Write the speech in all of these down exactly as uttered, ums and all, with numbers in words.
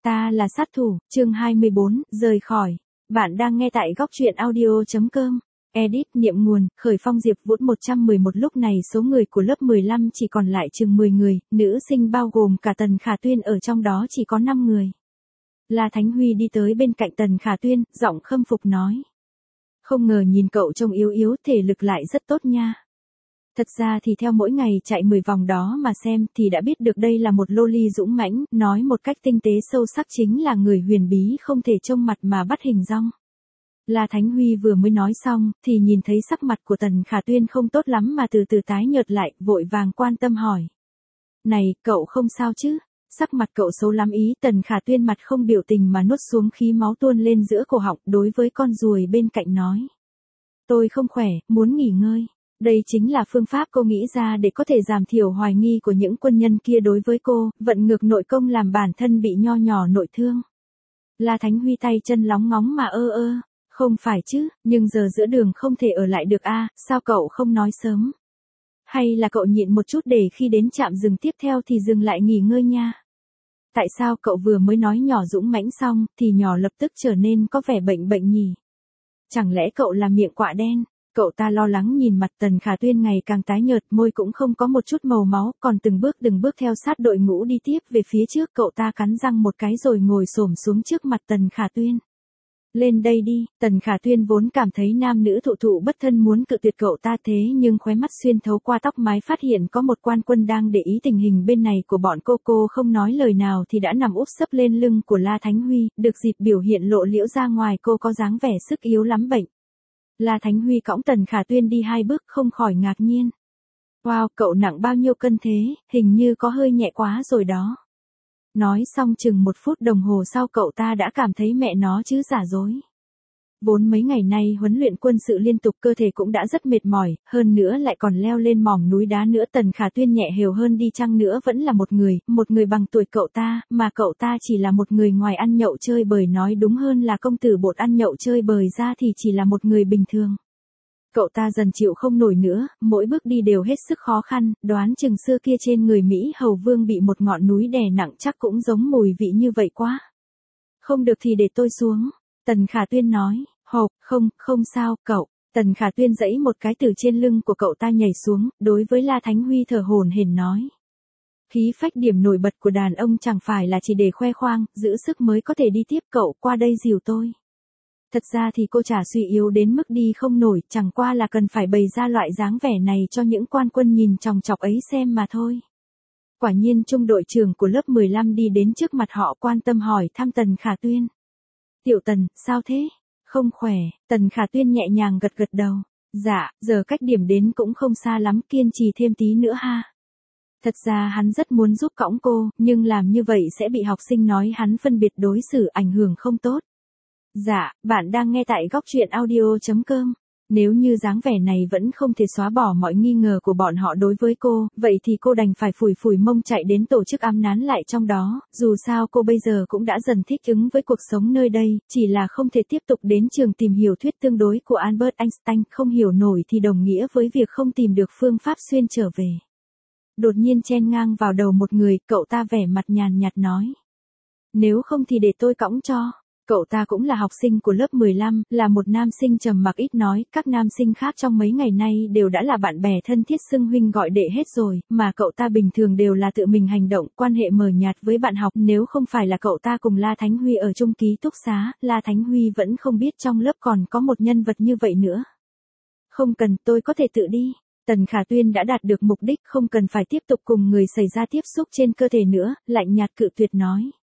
Ta là sát thủ, chương hai mươi bốn, rời khỏi. Bạn đang nghe tại góc truyện audio.com. Edit niệm nguồn, khởi phong Diệp Vũ một trăm mười một. Lúc này số người của lớp mười lăm chỉ còn lại chừng mười người, nữ sinh bao gồm cả Tần Khả Tuyên ở trong đó chỉ có năm người. La Thánh Huy đi tới bên cạnh Tần Khả Tuyên, giọng khâm phục nói. Không ngờ nhìn cậu trông yếu yếu, thể lực lại rất tốt nha. Thật ra thì theo mỗi ngày chạy mười vòng đó mà xem thì đã biết được đây là một loli dũng mãnh, nói một cách tinh tế sâu sắc chính là người huyền bí không thể trông mặt mà bắt hình dong. La Thánh Huy vừa mới nói xong thì nhìn thấy sắc mặt của Tần Khả Tuyên không tốt lắm mà từ từ tái nhợt lại, vội vàng quan tâm hỏi. Này, cậu không sao chứ? Sắc mặt cậu xấu lắm ý. Tần Khả Tuyên mặt không biểu tình mà nuốt xuống khí máu tuôn lên giữa cổ họng, đối với con ruồi bên cạnh nói. Tôi không khỏe, muốn nghỉ ngơi. Đây chính là phương pháp cô nghĩ ra để có thể giảm thiểu hoài nghi của những quân nhân kia đối với cô, vận ngược nội công làm bản thân bị nho nhỏ nội thương. La Thánh Huy tay chân lóng ngóng mà ơ ơ, không phải chứ, nhưng giờ giữa đường không thể ở lại được a, à, sao cậu không nói sớm? Hay là cậu nhịn một chút để khi đến trạm dừng tiếp theo thì dừng lại nghỉ ngơi nha? Tại sao cậu vừa mới nói nhỏ dũng mãnh xong thì nhỏ lập tức trở nên có vẻ bệnh bệnh nhỉ? Chẳng lẽ cậu là miệng quạ đen? Cậu ta lo lắng nhìn mặt Tần Khả Tuyên ngày càng tái nhợt, môi cũng không có một chút màu máu, còn từng bước từng bước theo sát đội ngũ đi tiếp về phía trước. Cậu ta cắn răng một cái rồi ngồi xổm xuống trước mặt Tần Khả Tuyên. Lên đây đi. Tần Khả Tuyên vốn cảm thấy nam nữ thụ thụ bất thân muốn cự tuyệt cậu ta, thế nhưng khóe mắt xuyên thấu qua tóc mái phát hiện có một quan quân đang để ý tình hình bên này của bọn cô. Cô không nói lời nào thì đã nằm úp sấp lên lưng của La Thánh Huy, được dịp biểu hiện lộ liễu ra ngoài cô có dáng vẻ sức yếu lắm bệnh. La Thánh Huy cõng Tần Khả Tuyên đi hai bước không khỏi ngạc nhiên. Wow, cậu nặng bao nhiêu cân thế, hình như có hơi nhẹ quá rồi đó. Nói xong chừng một phút đồng hồ sau cậu ta đã cảm thấy mẹ nó chứ giả dối. Vốn mấy ngày nay huấn luyện quân sự liên tục, cơ thể cũng đã rất mệt mỏi, hơn nữa lại còn leo lên mỏm núi đá nữa. Tần Khả Tuyên nhẹ hều hơn đi chăng nữa vẫn là một người, một người bằng tuổi cậu ta, mà cậu ta chỉ là một người ngoài ăn nhậu chơi bời, nói đúng hơn là công tử bột ăn nhậu chơi bời ra thì chỉ là một người bình thường. Cậu ta dần chịu không nổi nữa, mỗi bước đi đều hết sức khó khăn, đoán chừng xưa kia trên người Mỹ Hầu Vương bị một ngọn núi đè nặng chắc cũng giống mùi vị như vậy quá. Không được thì để tôi xuống. Tần Khả Tuyên nói. Hộp, không, không sao, cậu. Tần Khả Tuyên giãy một cái từ trên lưng của cậu ta nhảy xuống, đối với La Thánh Huy thở hổn hển nói. Khí phách điểm nổi bật của đàn ông chẳng phải là chỉ để khoe khoang, giữ sức mới có thể đi tiếp, cậu qua đây dìu tôi. Thật ra thì cô chả suy yếu đến mức đi không nổi, chẳng qua là cần phải bày ra loại dáng vẻ này cho những quan quân nhìn chòng chọc ấy xem mà thôi. Quả nhiên trung đội trưởng của lớp mười lăm đi đến trước mặt họ, quan tâm hỏi thăm Tần Khả Tuyên. Tiểu Tần, sao thế? Không khỏe. Tần Khả Tuyên nhẹ nhàng gật gật đầu. Dạ, giờ cách điểm đến cũng không xa lắm, kiên trì thêm tí nữa ha. Thật ra hắn rất muốn giúp cõng cô, nhưng làm như vậy sẽ bị học sinh nói hắn phân biệt đối xử, ảnh hưởng không tốt. Dạ, bạn đang nghe tại góc truyện audio.com. Nếu như dáng vẻ này vẫn không thể xóa bỏ mọi nghi ngờ của bọn họ đối với cô, vậy thì cô đành phải phủi phủi mông chạy đến tổ chức ám nán lại trong đó. Dù sao cô bây giờ cũng đã dần thích ứng với cuộc sống nơi đây, chỉ là không thể tiếp tục đến trường tìm hiểu thuyết tương đối của Albert Einstein, không hiểu nổi thì đồng nghĩa với việc không tìm được phương pháp xuyên trở về. Đột nhiên chen ngang vào đầu một người, cậu ta vẻ mặt nhàn nhạt nói. Nếu không thì để tôi cõng cho. Cậu ta cũng là học sinh của lớp mười lăm, là một nam sinh trầm mặc ít nói, các nam sinh khác trong mấy ngày nay đều đã là bạn bè thân thiết xưng huynh gọi đệ hết rồi, mà cậu ta bình thường đều là tự mình hành động, quan hệ mờ nhạt với bạn học. Nếu không phải là cậu ta cùng La Thánh Huy ở chung ký túc xá, La Thánh Huy vẫn không biết trong lớp còn có một nhân vật như vậy nữa. Không cần, tôi có thể tự đi. Tần Khả Tuyên đã đạt được mục đích, không cần phải tiếp tục cùng người xảy ra tiếp xúc trên cơ thể nữa, lạnh nhạt cự tuyệt nói.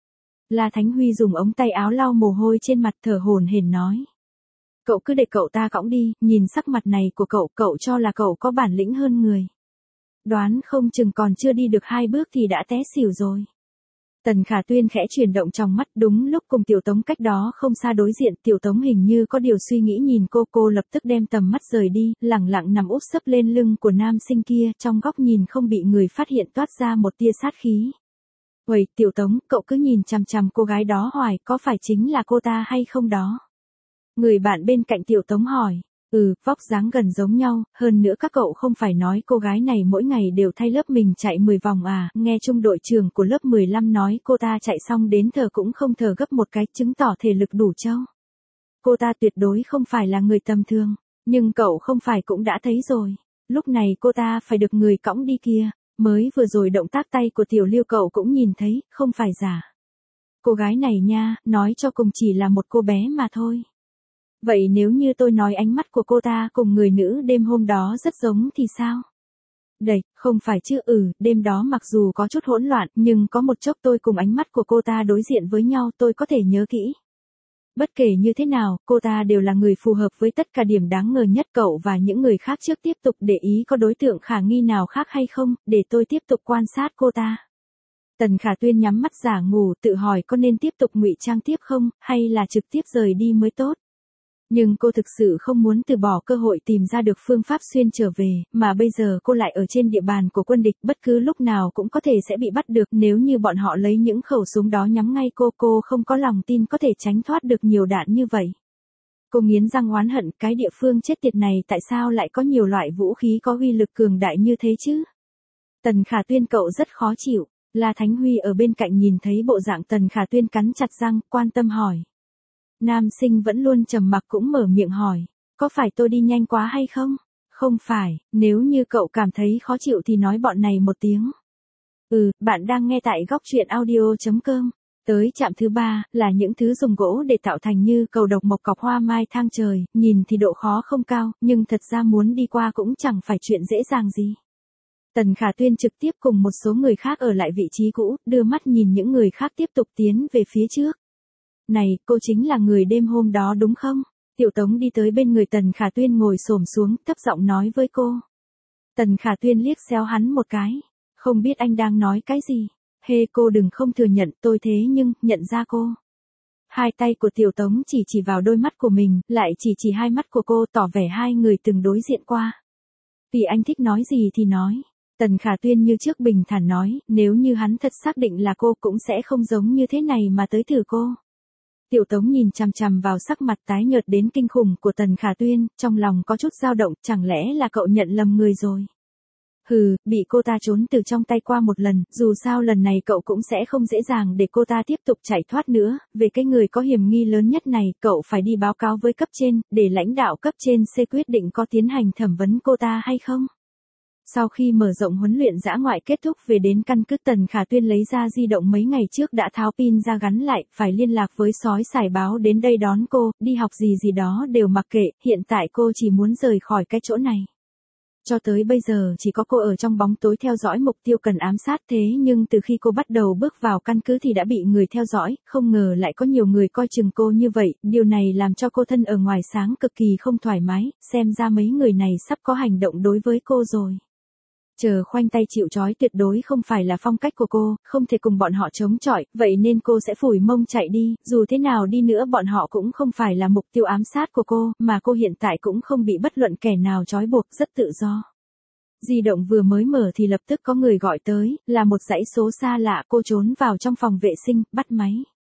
La Thánh Huy dùng ống tay áo lau mồ hôi trên mặt, thở hổn hển nói. Cậu cứ để cậu ta cõng đi, nhìn sắc mặt này của cậu, cậu cho là cậu có bản lĩnh hơn người. Đoán không chừng còn chưa đi được hai bước thì đã té xỉu rồi. Tần Khả Tuyên khẽ chuyển động trong mắt, đúng lúc cùng Tiểu Tống cách đó không xa đối diện. Tiểu Tống hình như có điều suy nghĩ nhìn cô, cô lập tức đem tầm mắt rời đi, lẳng lặng nằm úp sấp lên lưng của nam sinh kia, trong góc nhìn không bị người phát hiện toát ra một tia sát khí. Uầy, Tiểu Tống, cậu cứ nhìn chằm chằm cô gái đó hoài, có phải chính là cô ta hay không đó? Người bạn bên cạnh Tiểu Tống hỏi. Ừ, vóc dáng gần giống nhau, hơn nữa các cậu không phải nói cô gái này mỗi ngày đều thay lớp mình chạy mười vòng à, nghe trung đội trưởng của lớp mười lăm nói cô ta chạy xong đến thở cũng không thở gấp một cái, chứng tỏ thể lực đủ trâu. Cô ta tuyệt đối không phải là người tầm thường, nhưng cậu không phải cũng đã thấy rồi. Lúc này cô ta phải được người cõng đi kia, mới vừa rồi động tác tay của Tiểu Lưu cậu cũng nhìn thấy, không phải giả. Cô gái này nha, nói cho cùng chỉ là một cô bé mà thôi. Vậy nếu như tôi nói ánh mắt của cô ta cùng người nữ đêm hôm đó rất giống thì sao? Đẩy, không phải chứ, ừ, đêm đó mặc dù có chút hỗn loạn, nhưng có một chốc tôi cùng ánh mắt của cô ta đối diện với nhau tôi có thể nhớ kỹ. Bất kể như thế nào, cô ta đều là người phù hợp với tất cả điểm đáng ngờ nhất, cậu và những người khác trước tiếp tục để ý có đối tượng khả nghi nào khác hay không, để tôi tiếp tục quan sát cô ta. Tần Khả Tuyên nhắm mắt giả ngủ tự hỏi có nên tiếp tục ngụy trang tiếp không, hay là trực tiếp rời đi mới tốt. Nhưng cô thực sự không muốn từ bỏ cơ hội tìm ra được phương pháp xuyên trở về, mà bây giờ cô lại ở trên địa bàn của quân địch, bất cứ lúc nào cũng có thể sẽ bị bắt được, nếu như bọn họ lấy những khẩu súng đó nhắm ngay cô, cô không có lòng tin có thể tránh thoát được nhiều đạn như vậy. Cô nghiến răng oán hận, cái địa phương chết tiệt này tại sao lại có nhiều loại vũ khí có uy lực cường đại như thế chứ? Tần Khả Tuyên cậu rất khó chịu, La Thánh Huy ở bên cạnh nhìn thấy bộ dạng Tần Khả Tuyên cắn chặt răng, quan tâm hỏi. Nam sinh vẫn luôn trầm mặc cũng mở miệng hỏi, có phải tôi đi nhanh quá hay không? Không phải, nếu như cậu cảm thấy khó chịu thì nói bọn này một tiếng. Ừ, bạn đang nghe tại góc truyện audio chấm com. Tới trạm thứ ba, là những thứ dùng gỗ để tạo thành như cầu độc mộc cọc hoa mai thang trời, nhìn thì độ khó không cao, nhưng thật ra muốn đi qua cũng chẳng phải chuyện dễ dàng gì. Tần Khả Tuyên trực tiếp cùng một số người khác ở lại vị trí cũ, đưa mắt nhìn những người khác tiếp tục tiến về phía trước. Này, cô chính là người đêm hôm đó đúng không? Tiểu Tống đi tới bên người Tần Khả Tuyên ngồi xổm xuống, thấp giọng nói với cô. Tần Khả Tuyên liếc xéo hắn một cái, không biết anh đang nói cái gì. Hê, cô đừng không thừa nhận, tôi thế nhưng, nhận ra cô. Hai tay của Tiểu Tống chỉ chỉ vào đôi mắt của mình, lại chỉ chỉ hai mắt của cô, tỏ vẻ hai người từng đối diện qua. Vì anh thích nói gì thì nói. Tần Khả Tuyên như trước bình thản nói, nếu như hắn thật xác định là cô cũng sẽ không giống như thế này mà tới thử cô. Tiểu Tống nhìn chằm chằm vào sắc mặt tái nhợt đến kinh khủng của Tần Khả Tuyên, trong lòng có chút dao động, chẳng lẽ là cậu nhận lầm người rồi. Hừ, bị cô ta trốn từ trong tay qua một lần, dù sao lần này cậu cũng sẽ không dễ dàng để cô ta tiếp tục chạy thoát nữa, về cái người có hiểm nghi lớn nhất này, cậu phải đi báo cáo với cấp trên, để lãnh đạo cấp trên C quyết định có tiến hành thẩm vấn cô ta hay không. Sau khi mở rộng huấn luyện dã ngoại kết thúc về đến căn cứ, Tần Khả Tuyên lấy ra di động mấy ngày trước đã tháo pin ra gắn lại, phải liên lạc với sói sải báo đến đây đón cô, đi học gì gì đó đều mặc kệ, hiện tại cô chỉ muốn rời khỏi cái chỗ này. Cho tới bây giờ chỉ có cô ở trong bóng tối theo dõi mục tiêu cần ám sát, thế nhưng từ khi cô bắt đầu bước vào căn cứ thì đã bị người theo dõi, không ngờ lại có nhiều người coi chừng cô như vậy, điều này làm cho cô thân ở ngoài sáng cực kỳ không thoải mái, xem ra mấy người này sắp có hành động đối với cô rồi. Chờ khoanh tay chịu trói tuyệt đối không phải là phong cách của cô, không thể cùng bọn họ chống chọi, vậy nên cô sẽ phủi mông chạy đi, dù thế nào đi nữa bọn họ cũng không phải là mục tiêu ám sát của cô, mà cô hiện tại cũng không bị bất luận kẻ nào trói buộc, rất tự do. Di động vừa mới mở thì lập tức có người gọi tới, là một dãy số xa lạ, cô trốn vào trong phòng vệ sinh, bắt máy.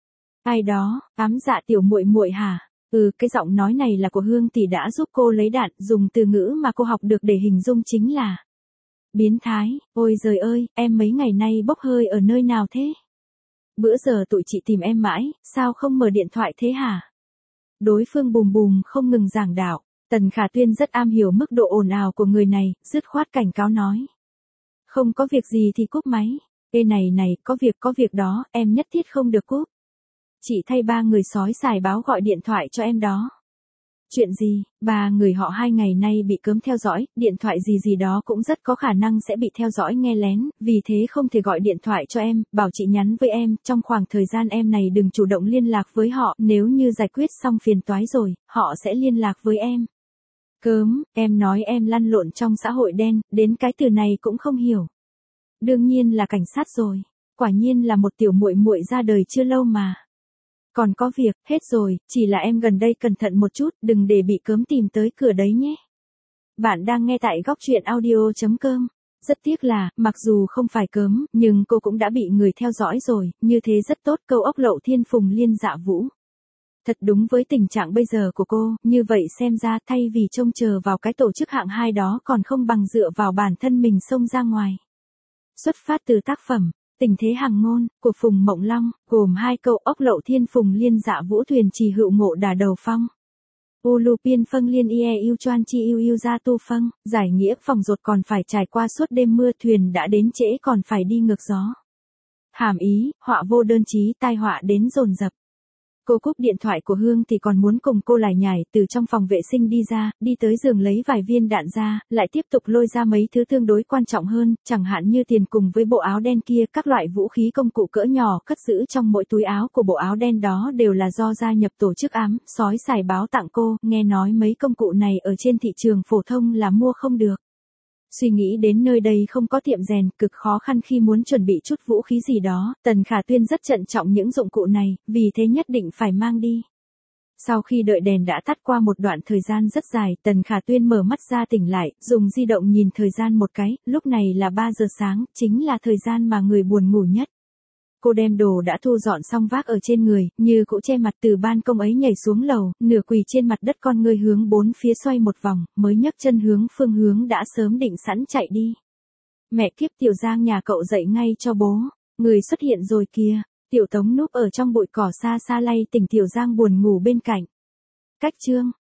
Ai đó, ám dạ tiểu muội muội hả? Ừ, cái giọng nói này là của Hương tỷ đã giúp cô lấy đạn, dùng từ ngữ mà cô học được để hình dung chính là biến thái. Ôi giời ơi, em mấy ngày nay bốc hơi ở nơi nào thế? Bữa giờ tụi chị tìm em mãi, sao không mở điện thoại thế hả? Đối phương bùm bùm không ngừng giảng đạo. Tần Khả Tuyên rất am hiểu mức độ ồn ào của người này, dứt khoát cảnh cáo nói. Không có việc gì thì cúp máy. Ê này này, có việc có việc đó, em nhất thiết không được cúp. Chị thay ba người sói sải báo gọi điện thoại cho em đó. Chuyện gì? Ba người họ hai ngày nay bị cấm theo dõi, điện thoại gì gì đó cũng rất có khả năng sẽ bị theo dõi nghe lén, vì thế không thể gọi điện thoại cho em, bảo chị nhắn với em, trong khoảng thời gian em này đừng chủ động liên lạc với họ, nếu như giải quyết xong phiền toái rồi, họ sẽ liên lạc với em. Cớm, em nói em lăn lộn trong xã hội đen, đến cái từ này cũng không hiểu. Đương nhiên là cảnh sát rồi, quả nhiên là một tiểu muội muội ra đời chưa lâu mà. Còn có việc, hết rồi, chỉ là em gần đây cẩn thận một chút, đừng để bị cớm tìm tới cửa đấy nhé. Bạn đang nghe tại góc truyện audio chấm com. Rất tiếc là, mặc dù không phải cớm, nhưng cô cũng đã bị người theo dõi rồi, như thế rất tốt, câu ốc lậu thiên phùng liên dạ vũ. Thật đúng với tình trạng bây giờ của cô, như vậy xem ra thay vì trông chờ vào cái tổ chức hạng hai đó còn không bằng dựa vào bản thân mình xông ra ngoài. Xuất phát từ tác phẩm Tình thế hàng ngôn của Phùng Mộng Long, gồm hai câu ốc lậu thiên phùng liên dạ vũ thuyền trì hữu ngộ đà đầu phong. U lu piên phân liên ie yêu choan chi yêu yêu ra tu phân, giải nghĩa phòng rột còn phải trải qua suốt đêm mưa thuyền đã đến trễ còn phải đi ngược gió. Hàm ý, họa vô đơn chí tai họa đến dồn dập. Cô cúp điện thoại của Hương thì còn muốn cùng cô lải nhải từ trong phòng vệ sinh đi ra, đi tới giường lấy vài viên đạn ra, lại tiếp tục lôi ra mấy thứ tương đối quan trọng hơn, chẳng hạn như tiền cùng với bộ áo đen kia, các loại vũ khí công cụ cỡ nhỏ cất giữ trong mỗi túi áo của bộ áo đen đó đều là do gia nhập tổ chức ám, sói xài báo tặng cô, nghe nói mấy công cụ này ở trên thị trường phổ thông là mua không được. Suy nghĩ đến nơi đây không có tiệm rèn, cực khó khăn khi muốn chuẩn bị chút vũ khí gì đó, Tần Khả Tuyên rất trân trọng những dụng cụ này, vì thế nhất định phải mang đi. Sau khi đợi đèn đã tắt qua một đoạn thời gian rất dài, Tần Khả Tuyên mở mắt ra tỉnh lại, dùng di động nhìn thời gian một cái, lúc này là ba giờ sáng, chính là thời gian mà người buồn ngủ nhất. Cô đem đồ đã thu dọn xong vác ở trên người, như cũ che mặt từ ban công ấy nhảy xuống lầu, nửa quỳ trên mặt đất con ngươi hướng bốn phía xoay một vòng, mới nhấc chân hướng phương hướng đã sớm định sẵn chạy đi. Mẹ kiếp Tiểu Giang nhà cậu dậy ngay cho bố, người xuất hiện rồi kìa. Tiểu Tống núp ở trong bụi cỏ xa xa lay tỉnh Tiểu Giang buồn ngủ bên cạnh. Cách chương